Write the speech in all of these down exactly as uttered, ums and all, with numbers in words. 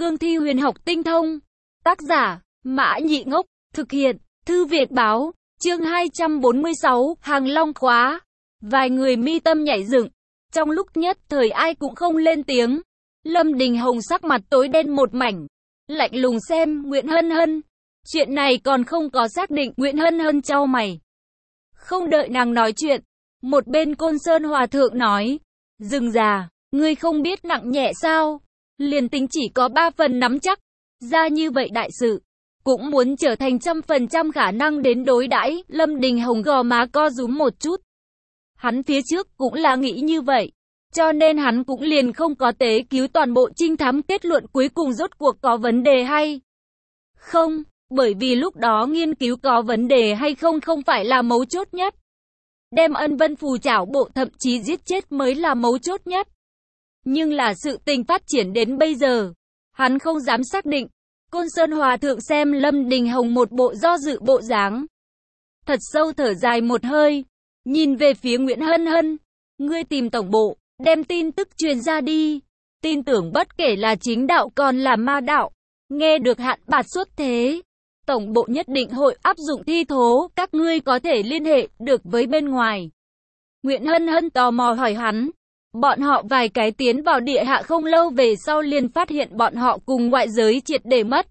cương thi huyền học tinh thông. Tác giả, Mã Nhị Ngốc, thực hiện, Thư Việt Báo, chương hai trăm bốn mươi sáu, Hàng Long khóa. Vài người mi tâm nhảy dựng. Trong lúc nhất thời ai cũng không lên tiếng. Lâm Đình Hồng sắc mặt tối đen một mảnh. Lạnh lùng xem Nguyễn Hân Hân. Chuyện này còn không có xác định. Nguyễn Hân Hân chau mày. Không đợi nàng nói chuyện. Một bên Côn Sơn Hòa Thượng nói. Dừng già, ngươi không biết nặng nhẹ sao? Liền tính chỉ có ba phần nắm chắc. Ra như vậy đại sự. Cũng muốn trở thành trăm phần trăm khả năng đến đối đãi. Lâm Đình Hồng gò má co rúm một chút. Hắn phía trước cũng là nghĩ như vậy. Cho nên hắn cũng liền không có tế cứu toàn bộ trinh thám kết luận cuối cùng rốt cuộc có vấn đề hay không. Bởi vì lúc đó nghiên cứu có vấn đề hay không không phải là mấu chốt nhất. Đem Ân Vân Phù trảo bộ thậm chí giết chết mới là mấu chốt nhất. Nhưng là sự tình phát triển đến bây giờ. Hắn không dám xác định. Côn Sơn Hòa Thượng xem Lâm Đình Hồng một bộ do dự bộ dáng. Thật sâu thở dài một hơi. Nhìn về phía Nguyễn Hân Hân. Ngươi tìm tổng bộ. Đem tin tức truyền ra đi. Tin tưởng bất kể là chính đạo còn là ma đạo. Nghe được Hạn Bạt xuất thế. Tổng bộ nhất định hội áp dụng thi thố. Các ngươi có thể liên hệ được với bên ngoài. Nguyễn Hân Hân tò mò hỏi hắn. Bọn họ vài cái tiến vào địa hạ không lâu về sau liền phát hiện bọn họ cùng ngoại giới triệt để mất.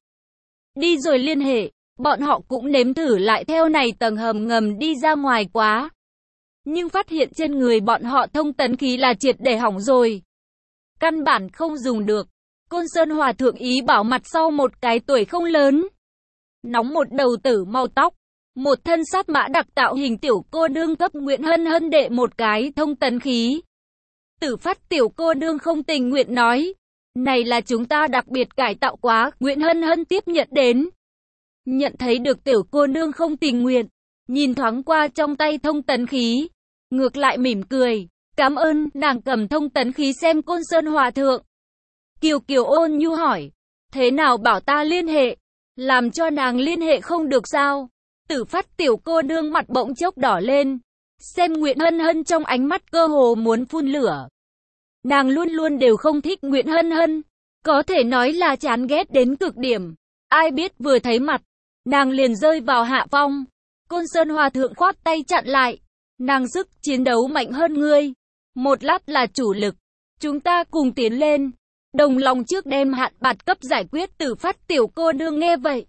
Đi rồi liên hệ. Bọn họ cũng nếm thử lại theo này tầng hầm ngầm đi ra ngoài quá. Nhưng phát hiện trên người bọn họ thông tấn khí là triệt để hỏng rồi. Căn bản không dùng được. Côn Sơn Hòa Thượng ý bảo mặt sau một cái tuổi không lớn. Nóng một đầu tử màu tóc. Một thân sát mã đặc tạo hình tiểu cô nương cấp Nguyễn Hân Hân đệ một cái thông tấn khí. Tử Phát tiểu cô nương không tình nguyện nói. Này là chúng ta đặc biệt cải tạo quá. Nguyễn Hân Hân tiếp nhận đến. Nhận thấy được tiểu cô nương không tình nguyện. Nhìn thoáng qua trong tay thông tấn khí. Ngược lại mỉm cười. Cảm ơn. Nàng cầm thông tấn khí xem Côn Sơn Hòa Thượng. Kiều Kiều ôn nhu hỏi. Thế nào bảo ta liên hệ? Làm cho nàng liên hệ không được sao? Tử Phát tiểu cô nương mặt bỗng chốc đỏ lên. Xem Nguyễn Hân Hân trong ánh mắt cơ hồ muốn phun lửa. Nàng luôn luôn đều không thích Nguyễn Hân Hân. Có thể nói là chán ghét đến cực điểm. Ai biết vừa thấy mặt. Nàng liền rơi vào hạ phong. Côn Sơn Hòa Thượng khoát tay chặn lại. Nàng sức chiến đấu mạnh hơn ngươi. Một lát là chủ lực. Chúng ta cùng tiến lên. Đồng lòng trước đem Hạn Bạt cấp giải quyết. Tử Phát tiểu cô nương nghe vậy.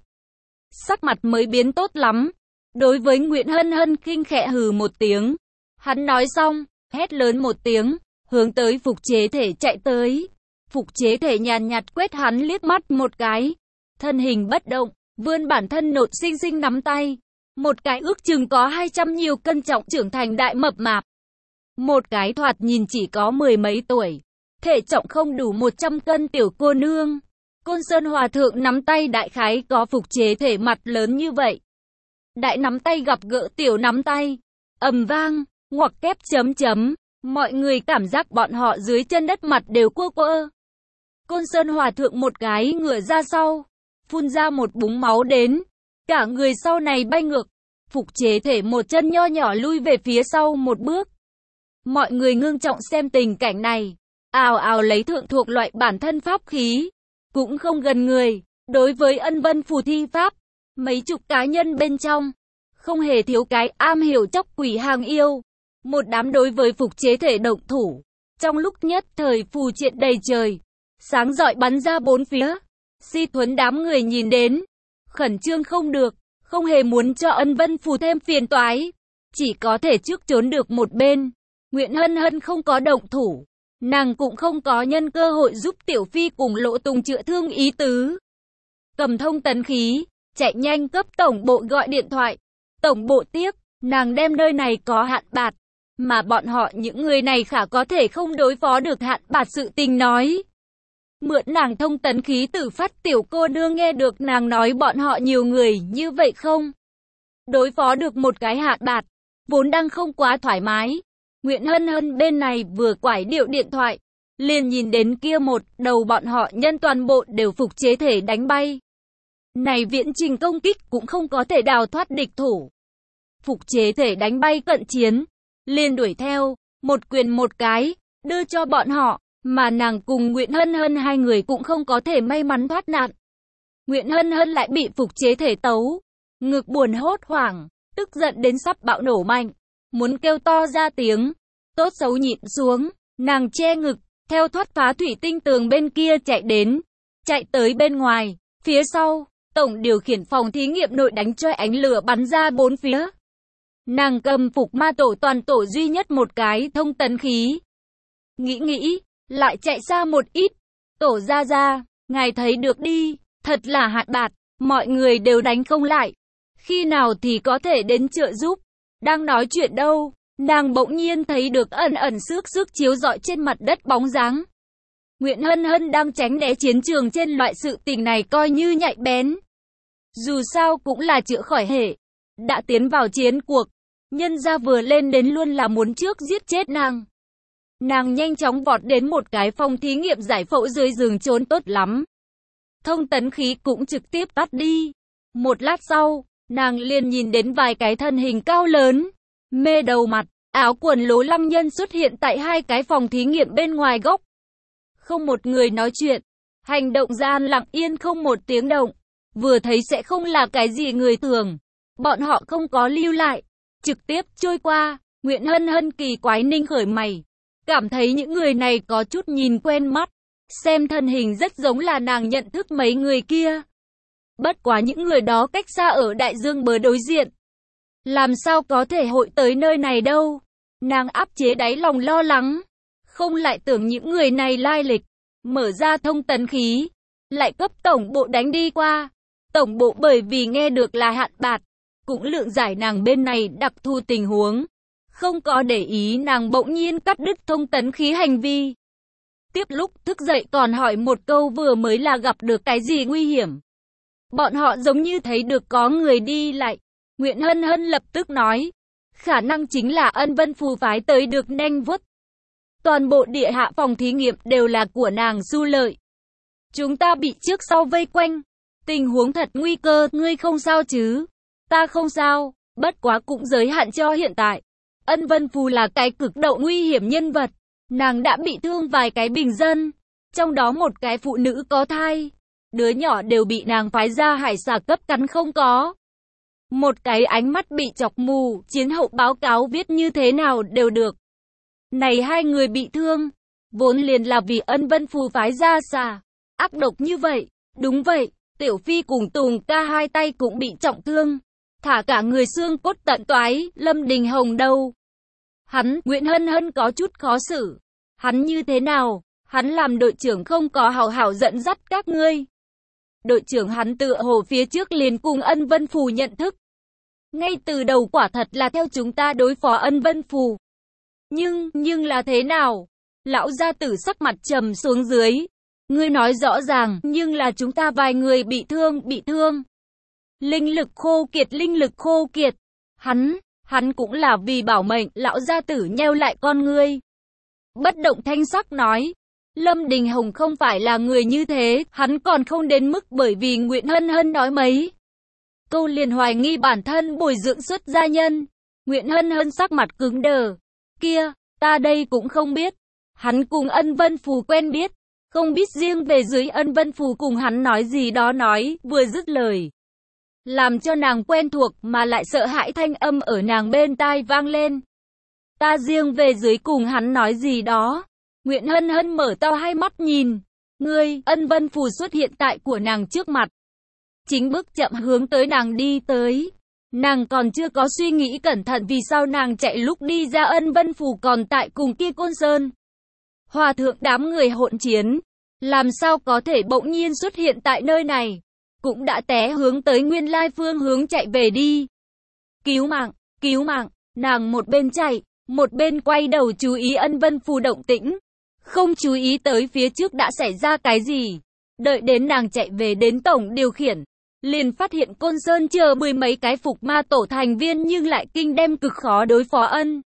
Sắc mặt mới biến tốt lắm. Đối với Nguyễn Hân Hân khinh khẽ hừ một tiếng. Hắn nói xong, hét lớn một tiếng, hướng tới Phục Chế Thể chạy tới. Phục Chế Thể nhàn nhạt quét hắn liếc mắt một cái. Thân hình bất động, vươn bản thân nột xinh xinh nắm tay. Một cái ước chừng có hai trăm nhiều cân trọng trưởng thành đại mập mạp. Một cái thoạt nhìn chỉ có mười mấy tuổi. Thể trọng không đủ một trăm cân tiểu cô nương. Côn Sơn Hòa Thượng nắm tay đại khái có Phục Chế Thể mặt lớn như vậy. Đại nắm tay gặp gỡ tiểu nắm tay. Ầm vang, ngoặc kép chấm chấm. Mọi người cảm giác bọn họ dưới chân đất mặt đều quơ quơ. Côn Sơn Hòa Thượng một cái ngửa ra sau. Phun ra một búng máu đến. Cả người sau này bay ngược. Phục Chế Thể một chân nho nhỏ lui về phía sau một bước. Mọi người ngưng trọng xem tình cảnh này. Ào ào lấy thượng thuộc loại bản thân pháp khí. Cũng không gần người. Đối với Ân Vân Phù thi pháp. Mấy chục cá nhân bên trong. Không hề thiếu cái am hiểu chóc quỷ hàng yêu. Một đám đối với Phục Chế Thể động thủ. Trong lúc nhất thời phù triện đầy trời. Sáng rọi bắn ra bốn phía. Si thuấn đám người nhìn đến. Khẩn trương không được. Không hề muốn cho Ân Vân Phù thêm phiền toái. Chỉ có thể trước trốn được một bên. Nguyễn Hân Hân không có động thủ. Nàng cũng không có nhân cơ hội giúp Tiểu Phi cùng Lộ Tùng chữa thương ý tứ. Cầm thông tấn khí. Chạy nhanh cấp tổng bộ gọi điện thoại. Tổng bộ tiếc. Nàng đem nơi này có Hạn Bạt. Mà bọn họ những người này khả có thể không đối phó được Hạn Bạt sự tình nói. Mượn nàng thông tấn khí. Tử Phát tiểu cô nương nghe được nàng nói bọn họ nhiều người như vậy không đối phó được một cái Hạn Bạt. Vốn đang không quá thoải mái. Nguyễn Hân Hân bên này vừa quải điệu điện thoại. Liền nhìn đến kia một đầu bọn họ nhân toàn bộ đều Phục Chế Thể đánh bay. Này viễn trình công kích cũng không có thể đào thoát địch thủ. Phục Chế Thể đánh bay cận chiến. Liền đuổi theo. Một quyền một cái. Đưa cho bọn họ. mà nàng cùng Nguyễn Hân Hân hai người cũng không có thể may mắn thoát nạn. Nguyễn Hân Hân lại bị phục chế thể tấu, ngực buồn hốt hoảng, tức giận đến sắp bạo nổ mạnh, muốn kêu to ra tiếng, tốt xấu nhịn xuống, nàng che ngực, theo thoát phá thủy tinh tường bên kia chạy đến, chạy tới bên ngoài, phía sau, tổng điều khiển phòng thí nghiệm nội đánh cho ánh lửa bắn ra bốn phía. Nàng cầm phục ma tổ toàn tổ duy nhất một cái thông tấn khí. Nghĩ nghĩ, lại chạy xa một ít, tổ ra ra, ngài thấy được đi, thật là hạn bạt, mọi người đều đánh không lại. Khi nào thì có thể đến trợ giúp? Đang nói chuyện đâu, nàng bỗng nhiên thấy được ẩn ẩn xước xước chiếu rọi trên mặt đất bóng dáng. Nguyễn Hân Hân đang tránh né chiến trường trên loại sự tình này coi như nhạy bén. Dù sao cũng là chữa khỏi hệ, đã tiến vào chiến cuộc, nhân ra vừa lên đến luôn là muốn trước giết chết nàng. Nàng nhanh chóng vọt đến một cái phòng thí nghiệm giải phẫu dưới giường trốn tốt lắm. Thông tấn khí cũng trực tiếp tắt đi. Một lát sau, nàng liền nhìn đến vài cái thân hình cao lớn, mê đầu mặt, áo quần lố lăng nhân xuất hiện tại hai cái phòng thí nghiệm bên ngoài góc. Không một người nói chuyện, hành động gian lặng yên không một tiếng động, vừa thấy sẽ không là cái gì người thường. Bọn họ không có lưu lại, trực tiếp trôi qua. Nguyễn Hân Hân kỳ quái ninh khởi mày, cảm thấy những người này có chút nhìn quen mắt, xem thân hình rất giống là nàng nhận thức mấy người kia. Bất quá những người đó cách xa ở đại dương bờ đối diện, làm sao có thể hội tới nơi này đâu. Nàng áp chế đáy lòng lo lắng, không lại tưởng những người này lai lịch, mở ra thông tấn khí, lại cấp tổng bộ đánh đi qua. Tổng bộ bởi vì nghe được là hạn bạt, cũng lượng giải nàng bên này đặc thù tình huống, không có để ý nàng bỗng nhiên cắt đứt thông tấn khí hành vi. Tiếp lúc thức dậy còn hỏi một câu vừa mới là gặp được cái gì nguy hiểm. Bọn họ giống như thấy được có người đi lại. Nguyễn Hân Hân lập tức nói, khả năng chính là Ân Vân Phù phái tới được nanh vuốt. Toàn bộ địa hạ phòng thí nghiệm đều là của nàng su lợi. Chúng ta bị trước sau vây quanh. Tình huống thật nguy cơ, ngươi không sao chứ? Ta không sao, bất quá cũng giới hạn cho hiện tại. Ân Vân Phù là cái cực độ nguy hiểm nhân vật. Nàng đã bị thương vài cái bình dân, trong đó một cái phụ nữ có thai. Đứa nhỏ đều bị nàng phái ra hải xà cấp cắn không có. Một cái ánh mắt bị chọc mù, chiến hậu báo cáo viết như thế nào đều được. Này hai người bị thương, vốn liền là vì Ân Vân Phù phái ra xà. Ác độc như vậy, đúng vậy, Tiểu Phi cùng Tùng ca hai tay cũng bị trọng thương. Thả cả người xương cốt tận toái, Lâm Đình Hồng đâu? Hắn, Nguyễn Hân Hân có chút khó xử. Hắn như thế nào? Hắn làm đội trưởng không có hảo hảo dẫn dắt các ngươi. Đội trưởng hắn tựa hồ phía trước liền cùng Ân Vân Phù nhận thức. Ngay từ đầu quả thật là theo chúng ta đối phó Ân Vân Phù. Nhưng, nhưng là thế nào? Lão gia tử sắc mặt trầm xuống dưới. Ngươi nói rõ ràng, nhưng là chúng ta vài người bị thương, bị thương. Linh lực khô kiệt, linh lực khô kiệt. Hắn, hắn cũng là vì bảo mệnh, lão gia tử nheo lại con ngươi. Bất động thanh sắc nói. Lâm Đình Hồng không phải là người như thế, hắn còn không đến mức bởi vì Nguyễn Hân Hân nói mấy câu liền hoài nghi bản thân bồi dưỡng xuất gia nhân. Nguyễn Hân Hân sắc mặt cứng đờ. Kia, ta đây cũng không biết. Hắn cùng Ân Vân Phù quen biết, không biết riêng về dưới Ân Vân Phù cùng hắn nói gì đó nói, vừa dứt lời. Làm cho nàng quen thuộc mà lại sợ hãi thanh âm ở nàng bên tai vang lên. Ta riêng về dưới cùng hắn nói gì đó. Nguyễn Hân Hân mở to hai mắt nhìn. Ngươi, Ân Vân Phù xuất hiện tại của nàng trước mặt. Chính bước chậm hướng tới nàng đi tới. Nàng còn chưa có suy nghĩ cẩn thận vì sao nàng chạy lúc đi ra Ân Vân Phù còn tại cùng kia Côn Sơn. Hòa thượng đám người hỗn chiến. Làm sao có thể bỗng nhiên xuất hiện tại nơi này. Cũng đã té hướng tới nguyên lai phương hướng chạy về đi. Cứu mạng, cứu mạng, nàng một bên chạy, một bên quay đầu chú ý Ân Vân Phù động tĩnh. Không chú ý tới phía trước đã xảy ra cái gì. Đợi đến nàng chạy về đến tổng điều khiển, liền phát hiện Côn Sơn chờ mười mấy cái phục ma tổ thành viên nhưng lại kinh đem cực khó đối phó Ân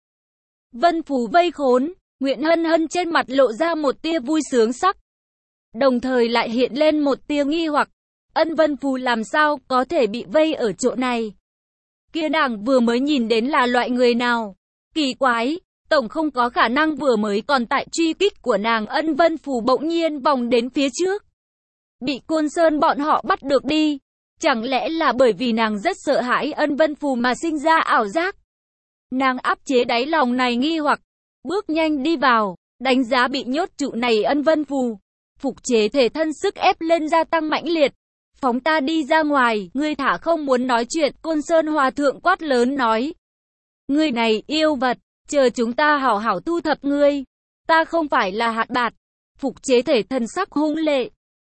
Vân Phù vây khốn. Nguyễn Hân Hân trên mặt lộ ra một tia vui sướng sắc, đồng thời lại hiện lên một tia nghi hoặc. Ân Vân Phù làm sao có thể bị vây ở chỗ này? Kia nàng vừa mới nhìn đến là loại người nào? Kỳ quái, Tổng không có khả năng vừa mới còn tại truy kích của nàng, Ân Vân Phù bỗng nhiên vòng đến phía trước. Bị Côn Sơn bọn họ bắt được đi. Chẳng lẽ là bởi vì nàng rất sợ hãi Ân Vân Phù mà sinh ra ảo giác? Nàng áp chế đáy lòng này nghi hoặc, bước nhanh đi vào, đánh giá bị nhốt trụ này Ân Vân Phù. Phục chế thể thân sức ép lên gia tăng mãnh liệt. Phóng ta đi ra ngoài, ngươi thả không muốn nói chuyện, Côn Sơn Hòa Thượng quát lớn nói. Ngươi này yêu vật, chờ chúng ta hảo hảo thu thập ngươi. Ta không phải là hạt bạt. Phục chế thể thân sắc hung lệ,